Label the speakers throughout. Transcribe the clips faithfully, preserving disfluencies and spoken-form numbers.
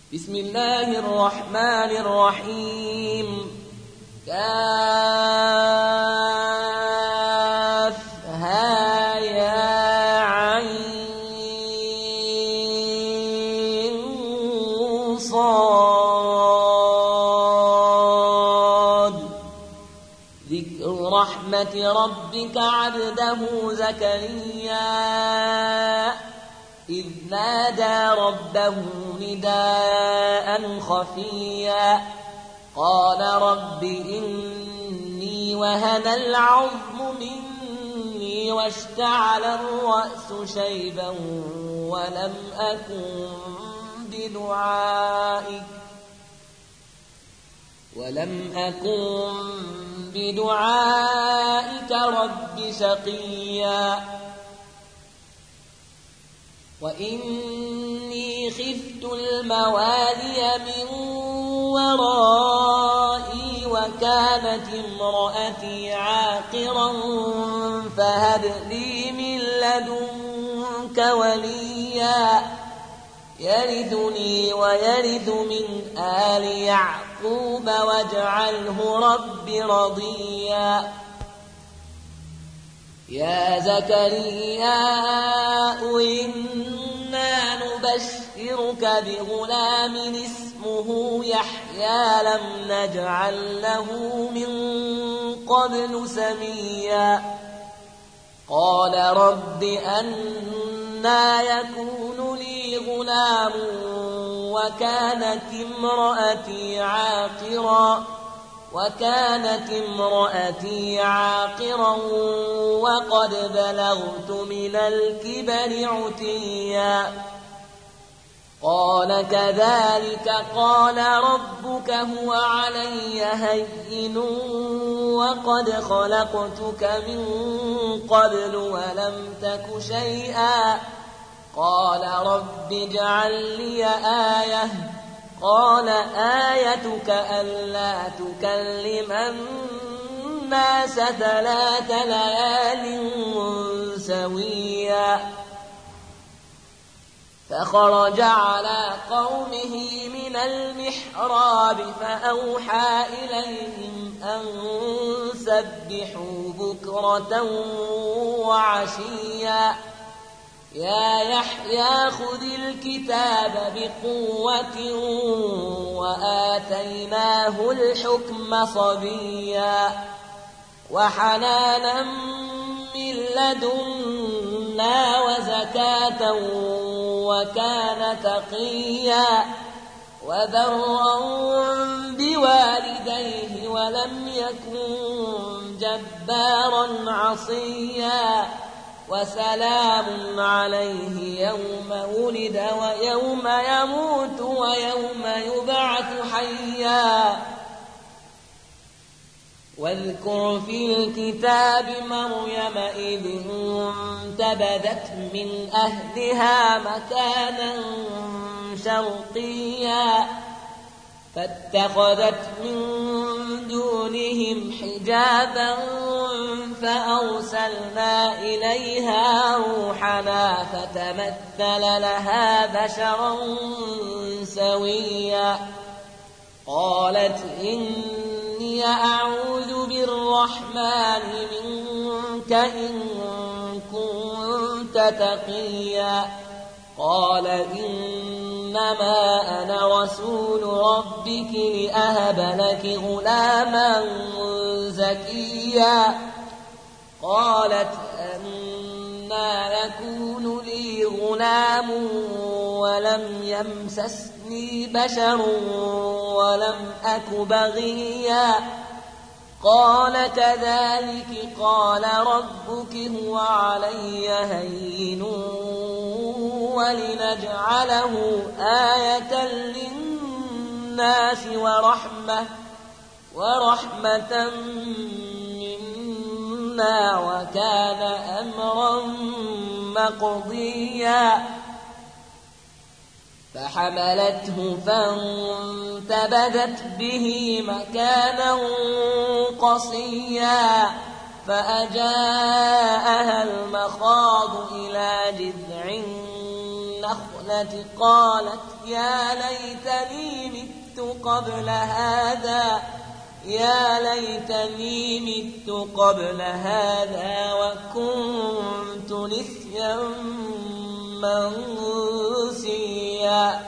Speaker 1: بسم الله الرحمن الرحيم. كافها يا عين صاد. ذكر رحمة ربك عبده زكريا إذ نادى ربه نداء خفيا قال رب إني وهن العظم مني واشتعل الرأس شيبا ولم أكن بدعائك ولم أكن بدعائك رب شقيا وإني خفت الموالي من ورائي وكانت امرأتي عاقرا فهب لي من لدنك وليا يرثني ويرث من آل يعقوب واجعله رب رضيا. يا زكريا إنا نبشرك بغلام اسمه يحيى لم نجعل له من قبل سميا قال رب أنى يكون لي غلام وكانت امرأتي عاقرا وكانت امرأتي عاقرا وقد بلغت من الكبر عتيا قال كذلك قال ربك هو علي هين وقد خلقتك من قبل ولم تك شيئا قال رب اجعل لي آية قال آيتك ألا تكلم الناس ثلاث ليال سويا فخرج على قومه من المحراب فأوحى إليهم أن سبحوا بكرة وعشيا يا يحيى خذ الكتاب بقوة وآتيناه الحكم صبيا وحنانا من لدنا وزكاة وكان تقيا وبرا بوالديه ولم يكن جبارا عصيا وسلام عليه يوم ولد ويوم يموت ويوم يبعث حيا واذكر في الكتاب مريم إذ انتبذت من أهلها مكانا شرقيا فاتخذت من دونهم حجابا فأرسلنا إليها روحنا فتمثل لها بشرا سويا قالت إني أعوذ بالرحمن منك إن كنت تقيا قال إنما أنا رسول ربك لأهب لك غلاما زكيا قالت أنى يكون لي غلام ولم يمسسني بشر ولم أك بغيا قال كذلك قال ربك هو علي هين ولنجعله آية للناس ورحمة ورحمة منا وكان أمرا مقضيا فحملته فانتبذت به مكانا قصيا فأجاءها المخاض إلى جذع النخلة قالت يا ليتني مت قبل هذا يا ليتني مت قبل هذا وكنت نسيا منسيا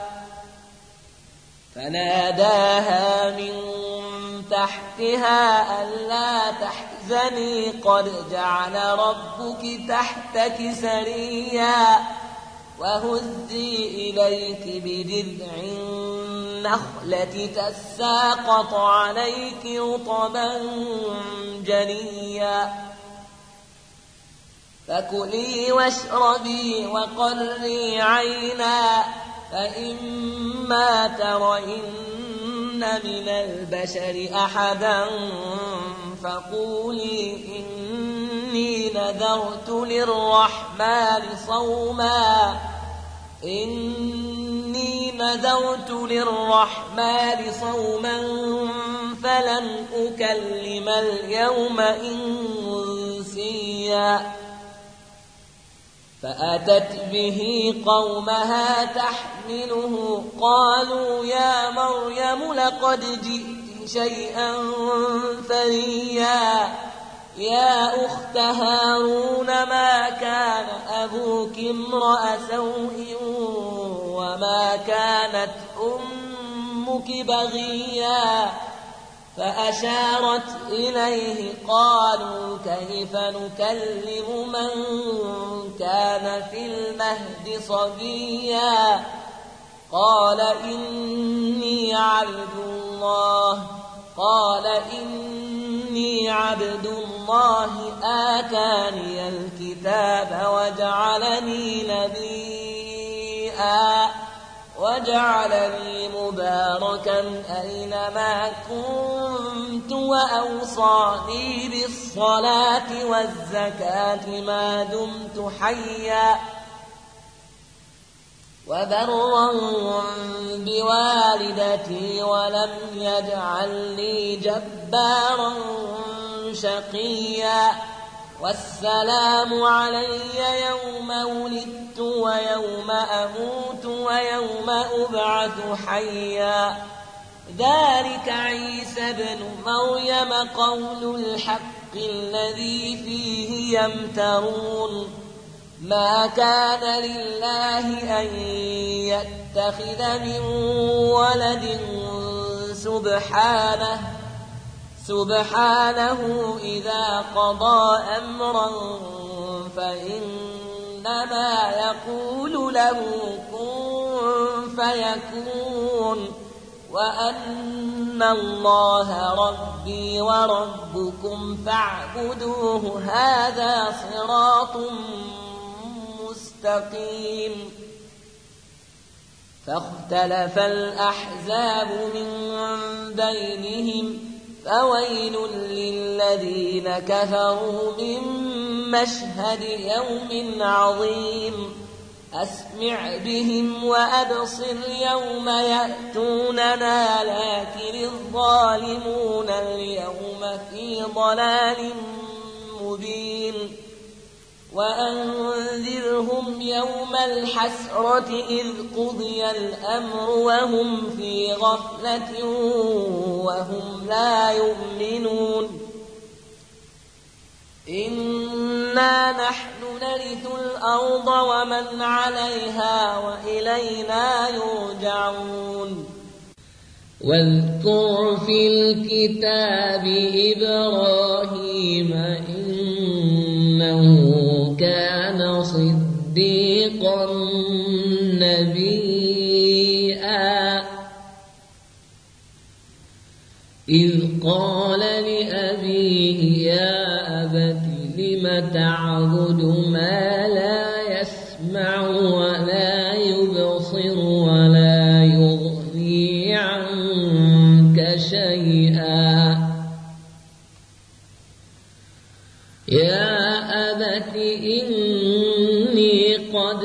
Speaker 1: فناداها من تحتها ألا تحزني قد جعل ربك تحتك سريا وهزي إليك بجذع النخلة تساقط عليك رطبا جنيا فكلي واشربي وقري عينا فإما ترين من البشر أحدا فقولي إني نذرت للرحمن صوما إني نذرت للرحمن صوما فلن أكلم اليوم إنسيا فأتت به قومها تحمله قالوا يا مريم لقد جئت شيئا فريا يا أخت هارون ما كان أبوك امرأ سوء وما كانت أمك بغيا فأشارت إليه قالوا كيف نكلم من كان في المهد صبيا قال إني عبد الله قال إني عبد الله آتاني الكتاب وجعلني نبيا وجعلني مباركا أينما كنت وأوصاني بالصلاة والزكاة ما دمت حيا وبرا بوالدتي ولم يجعلني جبارا شقيا والسلام علي يوم ولدت ويوم أموت ويوم أبعث حيا ذلك عيسى بن مريم قول الحق الذي فيه يمترون ما كان لله أن يتخذ من ولد سبحانه سبحانه إذا قضى أمرا فإنما يقول له كن فيكون وأن الله ربي وربكم فاعبدوه هذا صراط مستقيم فاختلف الأحزاب من بينهم فويل للذين كفروا من مشهد يوم عظيم أسمع بهم وأبصر يوم يأتوننا لكن الظالمون اليوم في ضلال مبين وأنذرهم يوم الحسرة إذ قضي الأمر وهم في غفلة وهم لا يؤمنون إنا نحن نرث الأرض ومن عليها وإلينا يرجعون واذكر في الكتاب إبراهيم إنه كان صديقا نبيا إذ قال لأبيه يا أبت لم تعبد ما لا يسمع ولا يبصر ولا يغني عنك شيئا يا أبت إني قد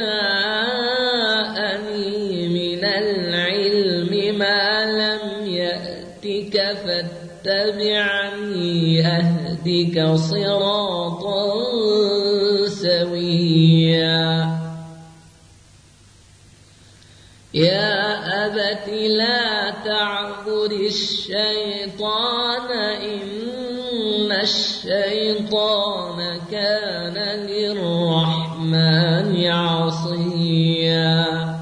Speaker 1: جاءني من العلم ما لم يأتك فاتبعني أهدك صراطا سويا يا أبت لا تعبد الشيطان إن الشيطان كان للرحمن عصيا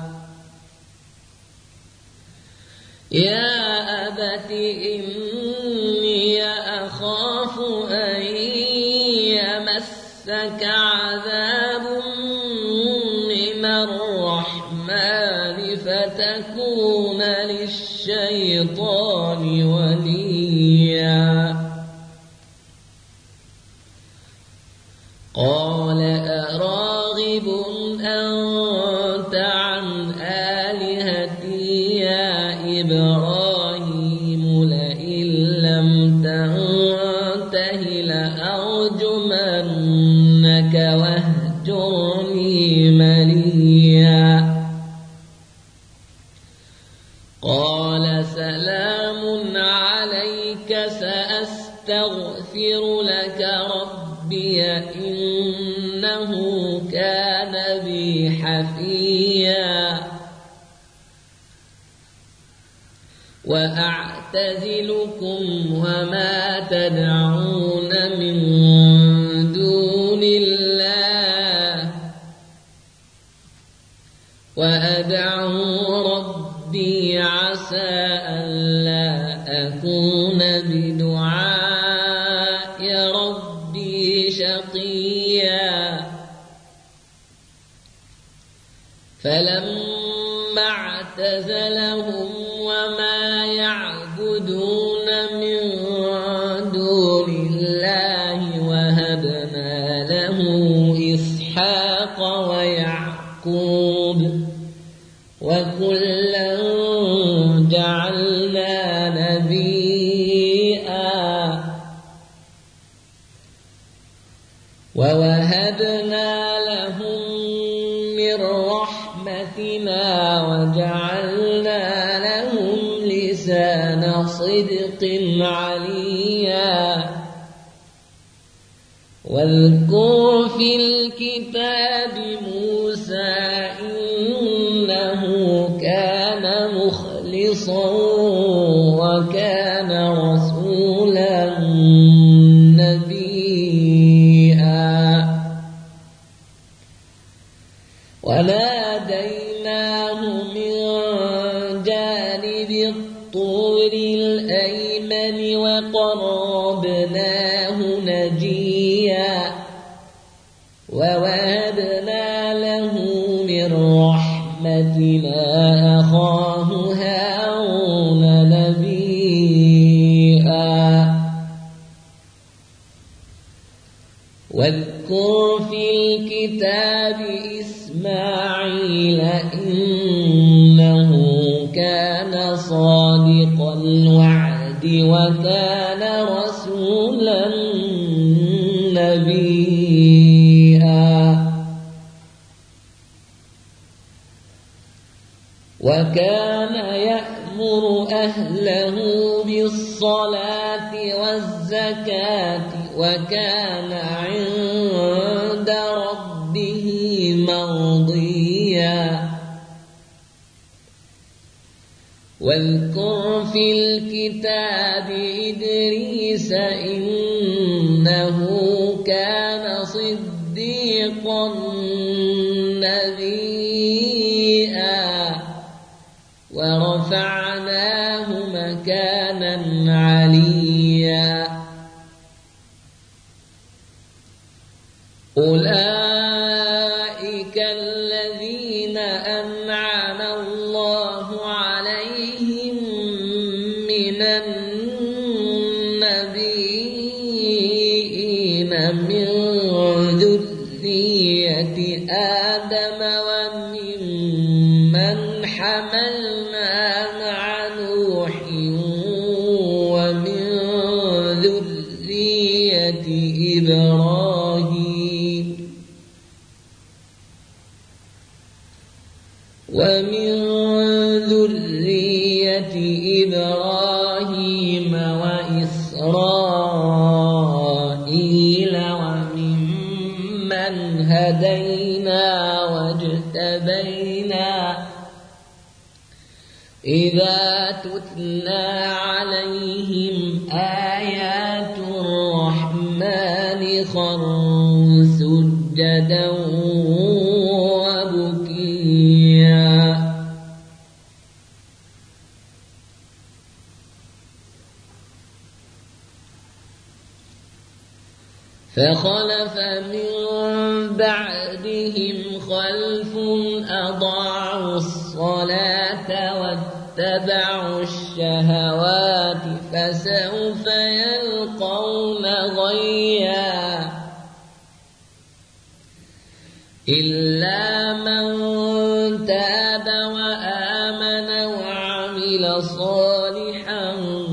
Speaker 1: يا أبت إني أخاف أن يمسك عذاب من الرحمن فتكون للشيطان وليا قال أراغب أنت عن آلهتي يا إبراهيم لئن لم تنته لأرجمنك واهجرني مليا قال سلام عليك سأستغفر لك ربي إنه كان بي حفيا وأعتزلكم وما تدعون من دون الله وأدعو ربي عسى ألا أكون بدعاء ربي شقيا فلما اعتزلهم وما يعبدون من دون الله وهبنا له إسحاق ويعقوب وكلا جعلنا نبيا ووهبنا لهم من رحمتنا وجعلنا لهم لسان صدق عليا واذكر في الكتاب موسى إنه كان مخلصا وكان رسولا نبيا وناديناه من جانب الطور الأيمن وقربناه نجيا ووهبنا له من رحمتنا أخاه هارون نبيا واذكر في الكتاب إسماعيل إنه كان صادق الوعد وكان رسولا نبيا وكان يأمر أهله بالصلاة والزكاة وكان عند ربه مرضيا واذكر في الكتاب إدريس إنه كان صديقا نبيا ورفعناه مكانا عليا أولئك الذين أنعم الله عليهم من النبيين من ذرية آدم وممن حملنا مع نوح ومن ذرية إبراهيم ومن ذرية إبراهيم وإسرائيل وممن هدينا واجتبينا إذا تتلى عليهم آيات الرحمن خروا سجدا وبكيا فخلف من بعدهم خلف أضاعوا الصلاة واتبعوا الشهوات فسوف يلقون غيا إلا من تاب وآمن وعمل صالحا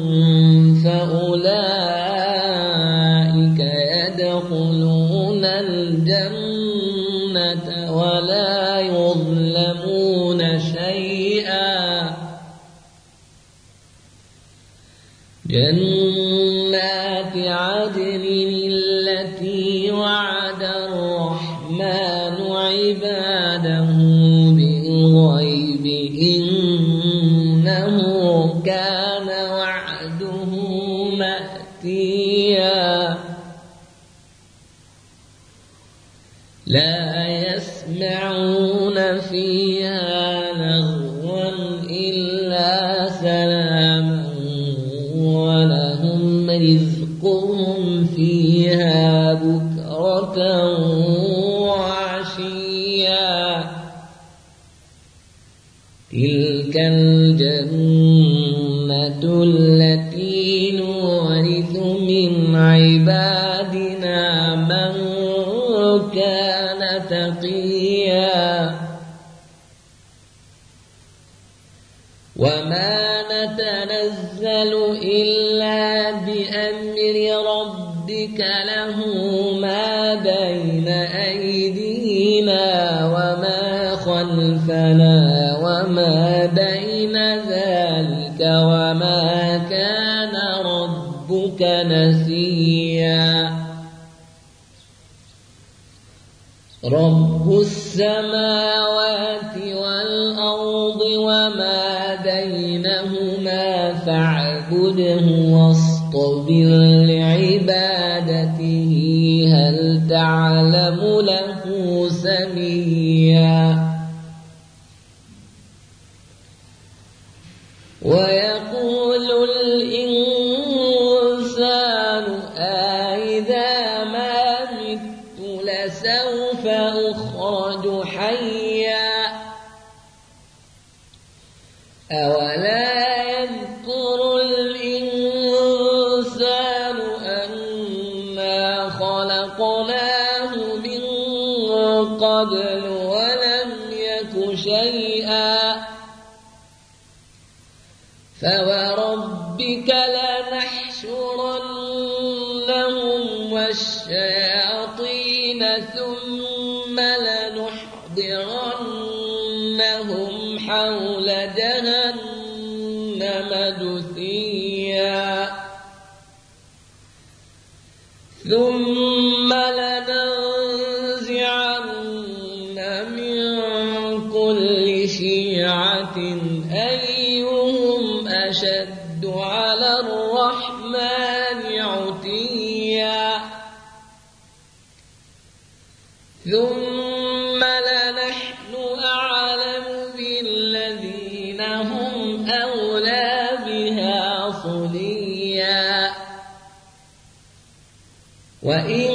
Speaker 1: فأولئك يدخلون الجنة ولا يظلمون شيئا جنات عدن التي وعد الرحمن عباده بالغيب إنه كان وعده مأتيا لا يسمعون فيها لغوا إلا سلاما ولهم رزقهم فيها بكرة وعشيا تلك الجنة التي نورث من عبادنا من كان تقيا وما نتنزل إلا بأمر ربك له ما بين أيدينا وما خلفنا وما بين ذلك وما كان ربك نسيا رب السماوات والأرض وما بينهما فاعبده واصطبر لعبادته هل تعلم له سميا ويقول الإنسان أإذا ما مت لسوف أخرج حيا أولا يذكر الإنسان أنا خلقناه من قبل ولم يك شيئا فوربك لنحشرنهم والشياطين ثم لنحضرنهم حول جهنم جثيا ثم لننزعن من كل شيعة أيهم أشد على الرحمن عتيا ثم لنحن أعلم بالذين هم أولى بها صليا وإن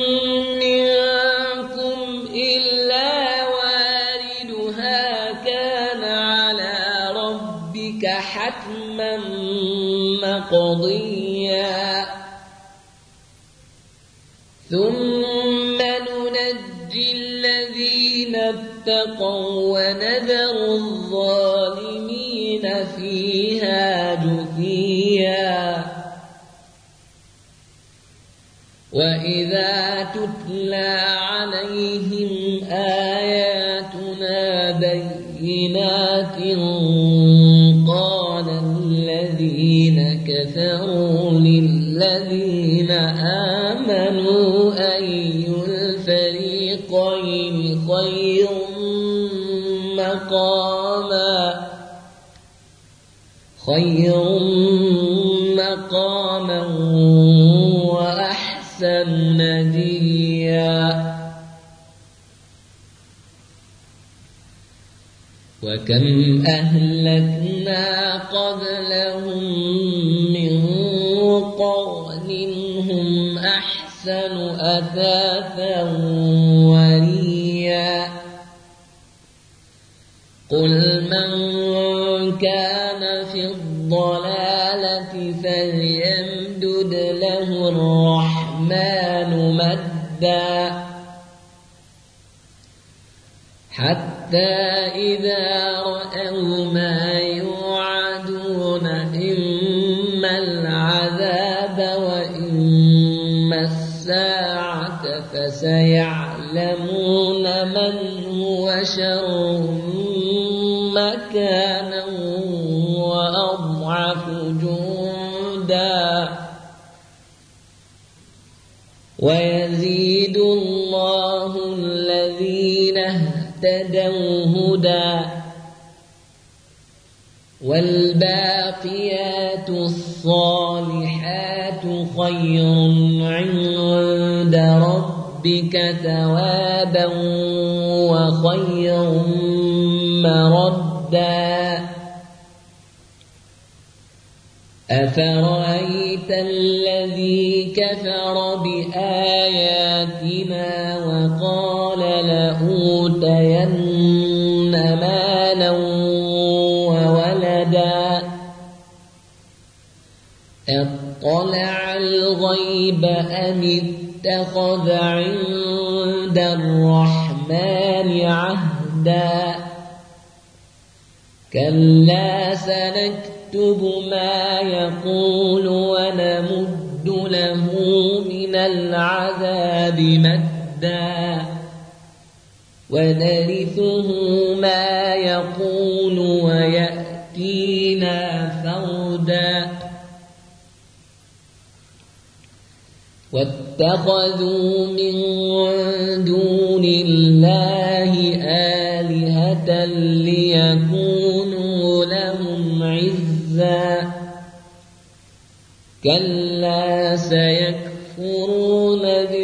Speaker 1: منكم إلا واردها كان على ربك حتما مقضيا ثم ننجي الذين اتقوا ونذر الظالمين فيها جثيا وإذا تتلى عليهم آياتنا بينات قال الذين كفروا للذين آمنوا أي الفريقين خير مقاما خير مقاما وأحسن نديا وكم أهلكنا قبلهم من قرن هم أحسن أثاثا وريا قل من كان في الضلالة فليمدد له الرحمن مدا حتى إذا رأوا ما يوعدون إما العذاب وإما الساعة فسيعلمون من هو شر مكانا وأضعف جندا ويزيد الله الذين اهتدوا هدى والباقيات الصالحات خير عند ربك ثوابا وخير مردا أفرأيت الذي كفر بآياتنا وقال لأوتين مالا وولدا اطلع الغيب أم اتخذ عند الرحمن عهدا كلا سنكتب ما يقول ونمد له من العذاب مدا ونرثه ما يقول ويأتينا فردا واتخذوا من دون الله آلهة ليكونوا لهم عزا كلا سيكفرون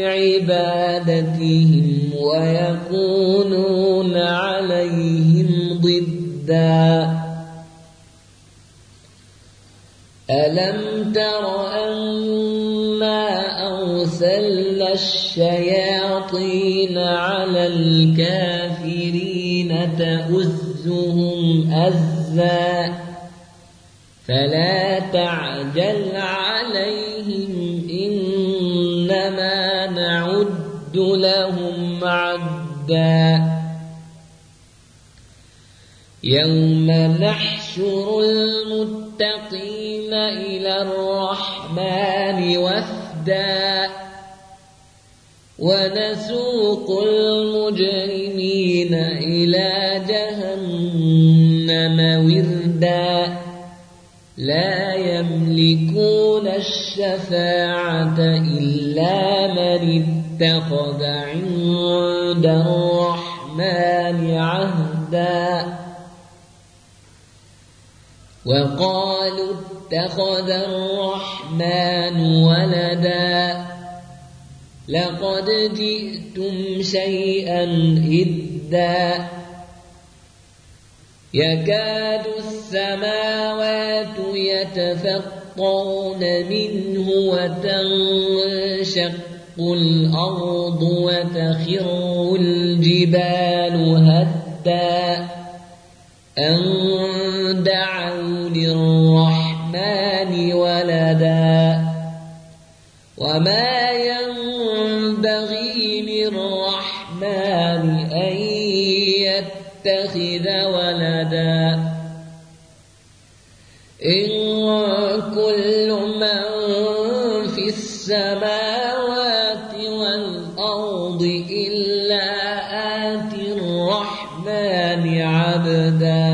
Speaker 1: بعبادتهم ويكونون عليهم ضدا ألم تر أنا أرسلنا الشياطين على الكافرين تؤزهم أزا فلا تعجل عليهم إنما نعد لهم عدا يوم نحشر المتقين إلى الرحمن وفدا ونسوق المجرمين إلى جهنم وردا لا يملكون الشفاعة إلا من اتخذ عند الرحمن عهدا وقالوا اتخذ الرحمن ولدا لقد جئتم شيئا إدا يكاد السماوات يتفطرن منه وتنشق الأرض وتخر الجبال هدا أن دعوا للرحمن ولدا وما ينبغي للرحمن أن يتخذ ولدا إن كل من في السماوات والأرض إلا آتي الرحمن عبدا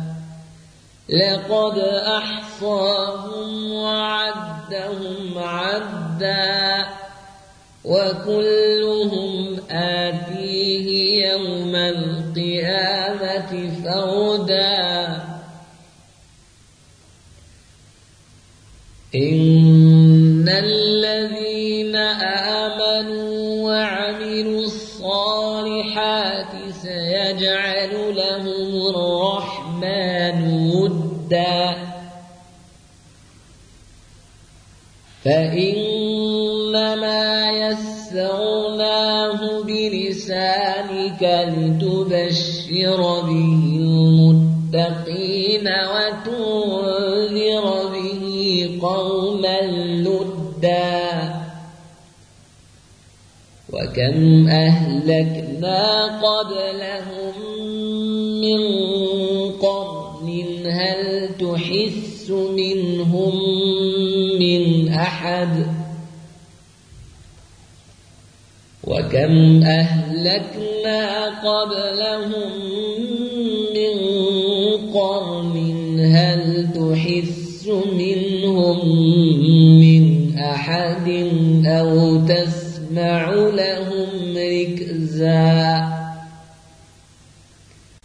Speaker 1: لقد أحصاهم وعدهم عدا وكلهم آتيه يوم القيامة فردا إن الذين آمنوا وعملوا الصالحات سيجعل لهم الرحمن ودا فإنما يسرناه بلسانك لتبشر به المتقين وتنذر به قوما لدا وكم أهلكنا قبلهم من قرن هل تحس منهم من أحد وكم أهلكنا قبلهم من قرن هل تحس منهم من أحد أو تسمع لهم ركزا